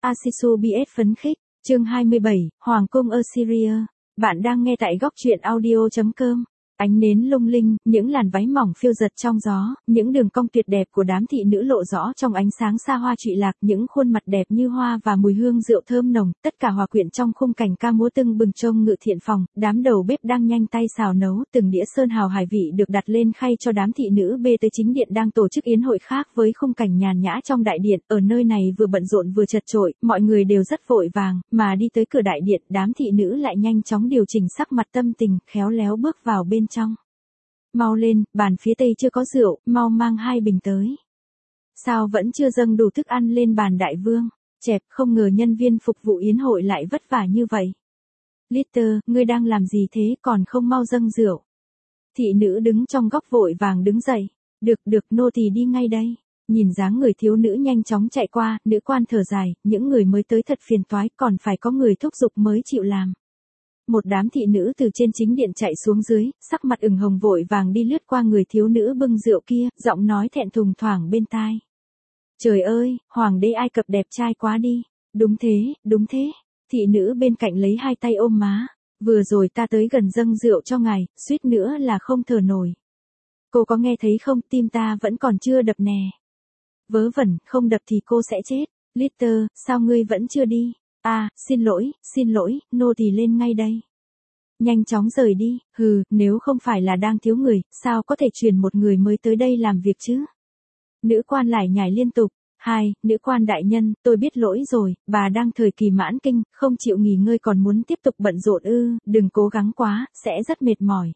Asisu BS phấn khích, chương 27, Hoàng cung Assyria. Bạn đang nghe tại góc truyện audio.com. Ánh nến lung linh, những làn váy mỏng phiêu giật trong gió, những đường cong tuyệt đẹp của đám thị nữ lộ rõ trong ánh sáng xa hoa trụy lạc, những khuôn mặt đẹp như hoa và mùi hương rượu thơm nồng, tất cả hòa quyện trong khung cảnh ca múa tưng bừng trông ngự thiện phòng, đám đầu bếp đang nhanh tay xào nấu, từng đĩa sơn hào hải vị được đặt lên khay cho đám thị nữ bê tới chính điện đang tổ chức yến hội khác với khung cảnh nhàn nhã trong đại điện, ở nơi này vừa bận rộn vừa chật chội, mọi người đều rất vội vàng, mà đi tới cửa đại điện, đám thị nữ lại nhanh chóng điều chỉnh sắc mặt tâm tình, khéo léo bước vào bên trong. Mau lên, bàn phía tây chưa có rượu, mau mang 2 bình tới. Sao vẫn chưa dâng đủ thức ăn lên bàn đại vương? Chẹp, không ngờ nhân viên phục vụ yến hội lại vất vả như vậy. Lister, ngươi đang làm gì thế, còn không mau dâng rượu? Thị nữ đứng trong góc vội vàng đứng dậy. Được, nô tỳ đi ngay đây. Nhìn dáng người thiếu nữ nhanh chóng chạy qua, nữ quan thở dài, những người mới tới thật phiền toái, còn phải có người thúc giục mới chịu làm. Một đám thị nữ từ trên chính điện chạy xuống dưới, sắc mặt ửng hồng vội vàng đi lướt qua người thiếu nữ bưng rượu kia, giọng nói thẹn thùng thoảng bên tai. Trời ơi, hoàng đế Ai Cập đẹp trai quá đi. Đúng thế. Thị nữ bên cạnh lấy 2 tay ôm má. Vừa rồi ta tới gần dâng rượu cho ngài, suýt nữa là không thở nổi. Cô có nghe thấy không, tim ta vẫn còn chưa đập nè. Vớ vẩn, không đập thì cô sẽ chết. Lister, sao ngươi vẫn chưa đi? À, xin lỗi, nô tỳ lên ngay đây. Nhanh chóng rời đi, nếu không phải là đang thiếu người, sao có thể truyền một người mới tới đây làm việc chứ? Nữ quan lải nhải liên tục. Nữ quan đại nhân, tôi biết lỗi rồi, bà đang thời kỳ mãn kinh, không chịu nghỉ ngơi còn muốn tiếp tục bận rộn đừng cố gắng quá, sẽ rất mệt mỏi.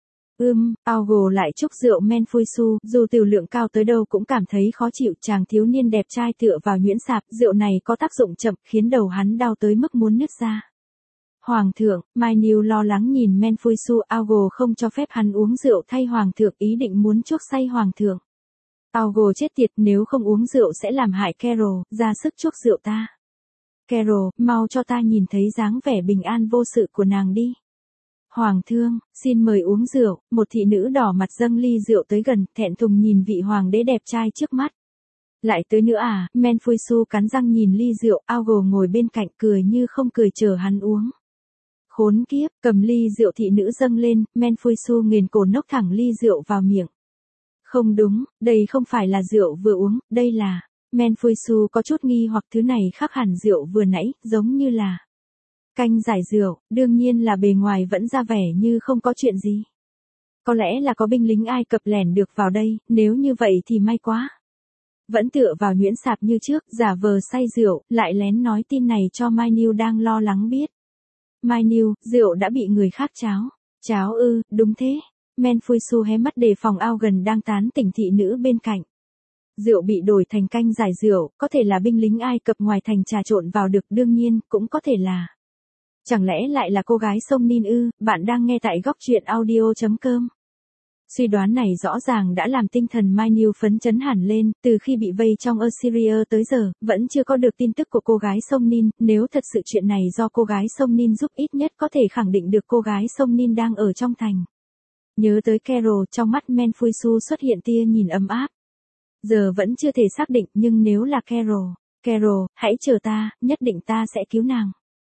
Augo lại chúc rượu Menfuisu, dù tiểu lượng cao tới đâu cũng cảm thấy khó chịu, chàng thiếu niên đẹp trai tựa vào nhuyễn sạp, rượu này có tác dụng chậm, khiến đầu hắn đau tới mức muốn nứt ra. Hoàng thượng, Mai Niu lo lắng nhìn Menfuisu, Augo không cho phép hắn uống rượu thay hoàng thượng, ý định muốn chuốc say hoàng thượng. Augo chết tiệt, nếu không uống rượu sẽ làm hại Carol, ra sức chuốc rượu ta. Carol, mau cho ta nhìn thấy dáng vẻ bình an vô sự của nàng đi. Hoàng thương, xin mời uống rượu, một thị nữ đỏ mặt dâng ly rượu tới gần, thẹn thùng nhìn vị hoàng đế đẹp trai trước mắt. Lại tới nữa à, Menfuisu cắn răng nhìn ly rượu, Augo ngồi bên cạnh cười như không cười chờ hắn uống. Khốn kiếp, cầm ly rượu thị nữ dâng lên, Menfuisu nghiền cổ nốc thẳng ly rượu vào miệng. Không đúng, đây không phải là rượu vừa uống, đây là... Menfuisu có chút nghi hoặc thứ này khác hẳn rượu vừa nãy, giống như là... Canh giải rượu, đương nhiên là bề ngoài vẫn ra vẻ như không có chuyện gì. Có lẽ là có binh lính Ai Cập lẻn được vào đây, nếu như vậy thì may quá. Vẫn tựa vào nhuyễn sạp như trước, giả vờ say rượu, lại lén nói tin này cho Mai Niu đang lo lắng biết. Mai Niu, rượu đã bị người khác cháo. Cháo đúng thế. Menfuisu hé mắt đề phòng Augen đang tán tỉnh thị nữ bên cạnh. Rượu bị đổi thành canh giải rượu, có thể là binh lính Ai Cập ngoài thành trà trộn vào được, đương nhiên, cũng có thể là... Chẳng lẽ lại là cô gái sông Nin bạn đang nghe tại góc truyện audio.com. Suy đoán này rõ ràng đã làm tinh thần Mai Niu phấn chấn hẳn lên, từ khi bị vây trong Assyria tới giờ, vẫn chưa có được tin tức của cô gái sông Nin, nếu thật sự chuyện này do cô gái sông Nin giúp ít nhất có thể khẳng định được cô gái sông Nin đang ở trong thành. Nhớ tới Carol, trong mắt Menfuisu xuất hiện tia nhìn ấm áp. Giờ vẫn chưa thể xác định, nhưng nếu là Carol, hãy chờ ta, nhất định ta sẽ cứu nàng.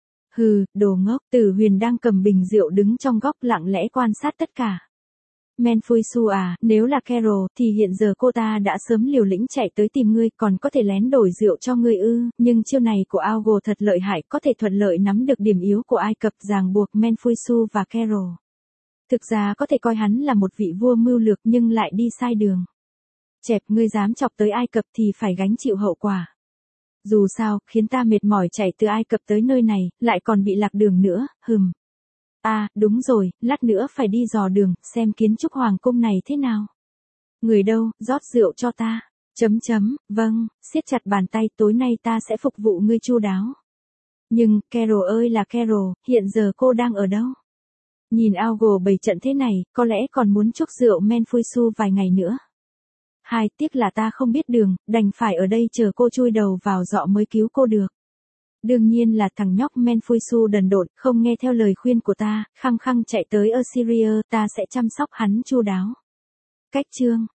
Đồ ngốc, Tử Huyền đang cầm bình rượu đứng trong góc lặng lẽ quan sát tất cả. Menfuisu à, nếu là Carol, thì hiện giờ cô ta đã sớm liều lĩnh chạy tới tìm ngươi, còn có thể lén đổi rượu cho ngươi nhưng chiêu này của Augo thật lợi hại, có thể thuận lợi nắm được điểm yếu của Ai Cập, ràng buộc Menfuisu và Carol. Thực ra có thể coi hắn là một vị vua mưu lược nhưng lại đi sai đường. Chẹp, ngươi dám chọc tới Ai Cập thì phải gánh chịu hậu quả. Dù sao, khiến ta mệt mỏi chạy từ Ai Cập tới nơi này, lại còn bị lạc đường nữa, À, đúng rồi, lát nữa phải đi dò đường, xem kiến trúc hoàng cung này thế nào. Người đâu, rót rượu cho ta. Vâng, siết chặt bàn tay, tối nay ta sẽ phục vụ ngươi chu đáo. Nhưng, Carol ơi là Carol, hiện giờ cô đang ở đâu? Nhìn Augo bày trận thế này, có lẽ còn muốn chuốc rượu Menfuisu vài ngày nữa. Tiếc là ta không biết đường, đành phải ở đây chờ cô chui đầu vào giọ mới cứu cô được. Đương nhiên là thằng nhóc Menfuisu đần độn, không nghe theo lời khuyên của ta, khăng khăng chạy tới Assyria, ta sẽ chăm sóc hắn chu đáo. Cách chương